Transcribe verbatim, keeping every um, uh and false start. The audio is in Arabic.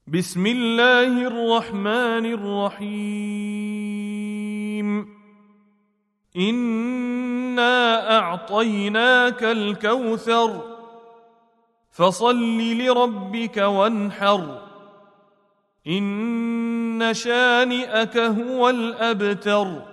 بسم الله الرحمن الرحيم. إنا أعطيناك الكوثر فصل لربك وانحر إن شانئك هو الأبتر.